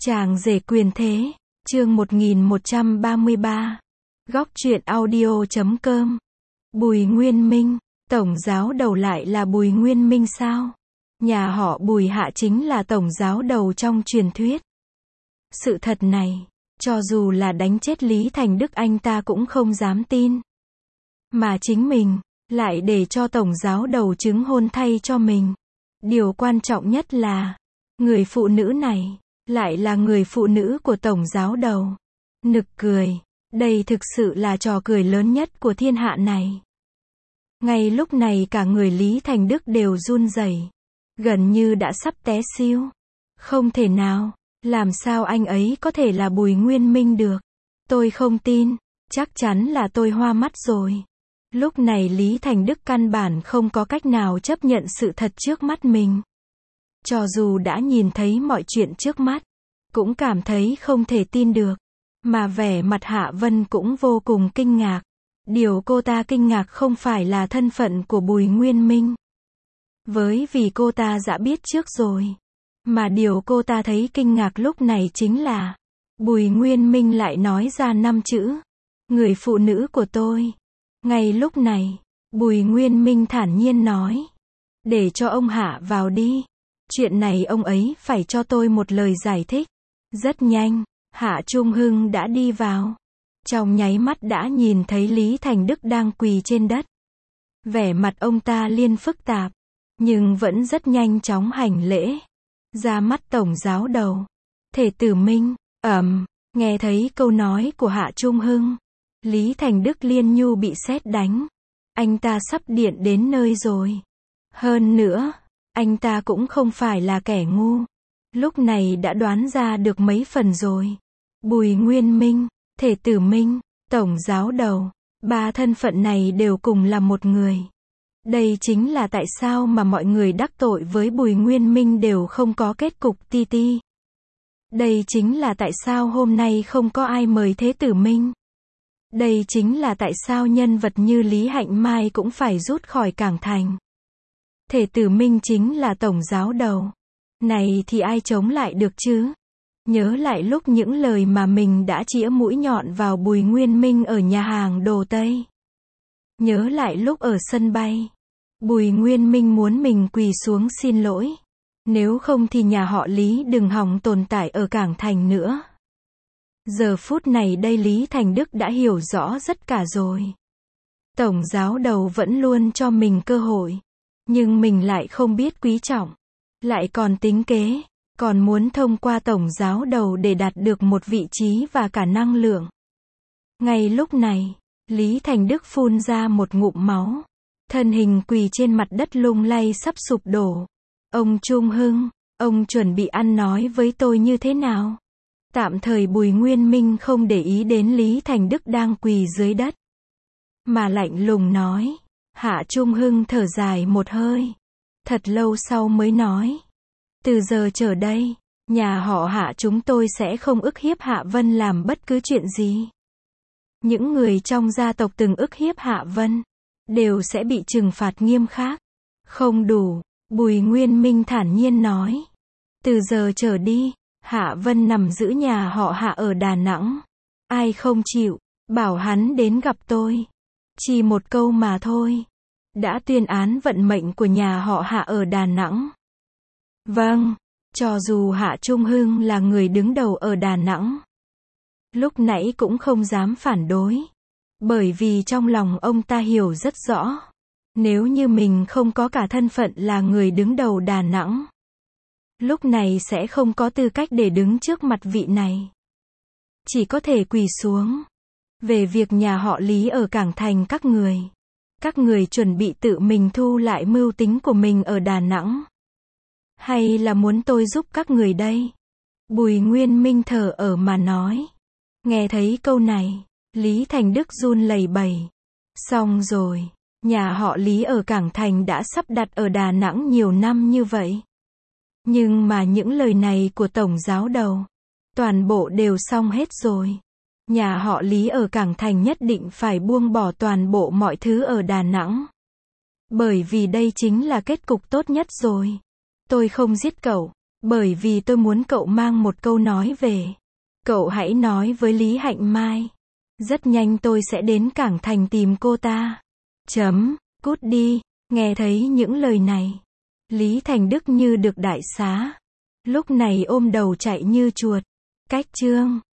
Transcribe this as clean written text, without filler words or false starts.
Chàng rể quyền thế, chương 1133. Góc truyện audio.com. Bùi Nguyên Minh, tổng giáo đầu lại là Bùi Nguyên Minh sao? Nhà họ Bùi Hạ chính là tổng giáo đầu trong truyền thuyết. Sự thật này, cho dù là đánh chết Lý Thành Đức anh ta cũng không dám tin. Mà chính mình, lại để cho tổng giáo đầu chứng hôn thay cho mình. Điều quan trọng nhất là, người phụ nữ này, lại là người phụ nữ của tổng giáo đầu. Nực cười, đây thực sự là trò cười lớn nhất của thiên hạ này. Ngay lúc này cả người Lý Thành Đức đều run rẩy, gần như đã sắp té xỉu. Không thể nào, làm sao anh ấy có thể là Bùi Nguyên Minh được? Tôi không tin, chắc chắn là tôi hoa mắt rồi. Lúc này Lý Thành Đức căn bản không có cách nào chấp nhận sự thật trước mắt mình. Cho dù đã nhìn thấy mọi chuyện trước mắt, cũng cảm thấy không thể tin được. Mà vẻ mặt Hạ Vân cũng vô cùng kinh ngạc. Điều cô ta kinh ngạc không phải là thân phận của Bùi Nguyên Minh, vì cô ta đã biết trước rồi. Mà điều cô ta thấy kinh ngạc lúc này chính là, Bùi Nguyên Minh lại nói ra 5 chữ. Người phụ nữ của tôi. Ngay lúc này, Bùi Nguyên Minh thản nhiên nói. Để cho ông Hạ vào đi. Chuyện này ông ấy phải cho tôi một lời giải thích. Rất nhanh, Hạ Trung Hưng đã đi vào. Trong nháy mắt đã nhìn thấy Lý Thành Đức đang quỳ trên đất. Vẻ mặt ông ta liên phức tạp, nhưng vẫn rất nhanh chóng hành lễ. Ra mắt tổng giáo đầu. Thể tử Minh, nghe thấy câu nói của Hạ Trung Hưng, Lý Thành Đức liên nhu bị sét đánh. Anh ta sắp điện đến nơi rồi. Hơn nữa, anh ta cũng không phải là kẻ ngu. Lúc này đã đoán ra được mấy phần rồi. Bùi Nguyên Minh, Thể tử Minh, tổng giáo đầu, ba thân phận này đều cùng là một người. Đây chính là tại sao mà mọi người đắc tội với Bùi Nguyên Minh đều không có kết cục ti ti. Đây chính là tại sao hôm nay không có ai mời Thế tử Minh. Đây chính là tại sao nhân vật như Lý Hạnh Mai cũng phải rút khỏi Cảng Thành. Thể tử Minh chính là tổng giáo đầu. Này thì ai chống lại được chứ? Nhớ lại lúc những lời mà mình đã chĩa mũi nhọn vào Bùi Nguyên Minh ở nhà hàng Đồ Tây. Nhớ lại lúc ở sân bay, Bùi Nguyên Minh muốn mình quỳ xuống xin lỗi. Nếu không thì nhà họ Lý đừng hòng tồn tại ở Cảng Thành nữa. Giờ phút này đây Lý Thành Đức đã hiểu rõ tất cả rồi. Tổng giáo đầu vẫn luôn cho mình cơ hội, nhưng mình lại không biết quý trọng, lại còn tính kế, còn muốn thông qua tổng giáo đầu để đạt được một vị trí và cả năng lượng. Ngay lúc này, Lý Thành Đức phun ra một ngụm máu, thân hình quỳ trên mặt đất lung lay sắp sụp đổ. Ông Trung Hưng, ông chuẩn bị ăn nói với tôi như thế nào? Tạm thời Bùi Nguyên Minh không để ý đến Lý Thành Đức đang quỳ dưới đất, mà lạnh lùng nói. Hạ Trung Hưng thở dài một hơi, thật lâu sau mới nói. Từ giờ trở đây, nhà họ Hạ chúng tôi sẽ không ức hiếp Hạ Vân làm bất cứ chuyện gì. Những người trong gia tộc từng ức hiếp Hạ Vân, đều sẽ bị trừng phạt nghiêm khắc. Không đủ, Bùi Nguyên Minh thản nhiên nói. Từ giờ trở đi, Hạ Vân nằm giữ nhà họ Hạ ở Đà Nẵng. Ai không chịu, bảo hắn đến gặp tôi. Chỉ một câu mà thôi, đã tuyên án vận mệnh của nhà họ Hạ ở Đà Nẵng. Vâng, cho dù Hạ Trung Hưng là người đứng đầu ở Đà Nẵng, lúc nãy cũng không dám phản đối. Bởi vì trong lòng ông ta hiểu rất rõ, nếu như mình không có cả thân phận là người đứng đầu Đà Nẵng, lúc này sẽ không có tư cách để đứng trước mặt vị này. Chỉ có thể quỳ xuống. Về việc nhà họ Lý ở Cảng Thành các người chuẩn bị tự mình thu lại mưu tính của mình ở Đà Nẵng, hay là muốn tôi giúp các người đây? Bùi Nguyên Minh thở ở mà nói. Nghe thấy câu này, Lý Thành Đức run lẩy bẩy. Xong rồi, nhà họ Lý ở Cảng Thành đã sắp đặt ở Đà Nẵng nhiều năm như vậy. Nhưng mà những lời này của tổng giáo đầu, toàn bộ đều xong hết rồi. Nhà họ Lý ở Cảng Thành nhất định phải buông bỏ toàn bộ mọi thứ ở Đà Nẵng. Bởi vì đây chính là kết cục tốt nhất rồi. Tôi không giết cậu, Bởi vì tôi muốn cậu mang một câu nói về. Cậu hãy nói với Lý Hạnh Mai. Rất nhanh tôi sẽ đến Cảng Thành tìm cô ta. Cút đi. Nghe thấy những lời này, Lý Thành Đức như được đại xá. Lúc này ôm đầu chạy như chuột. Cách chương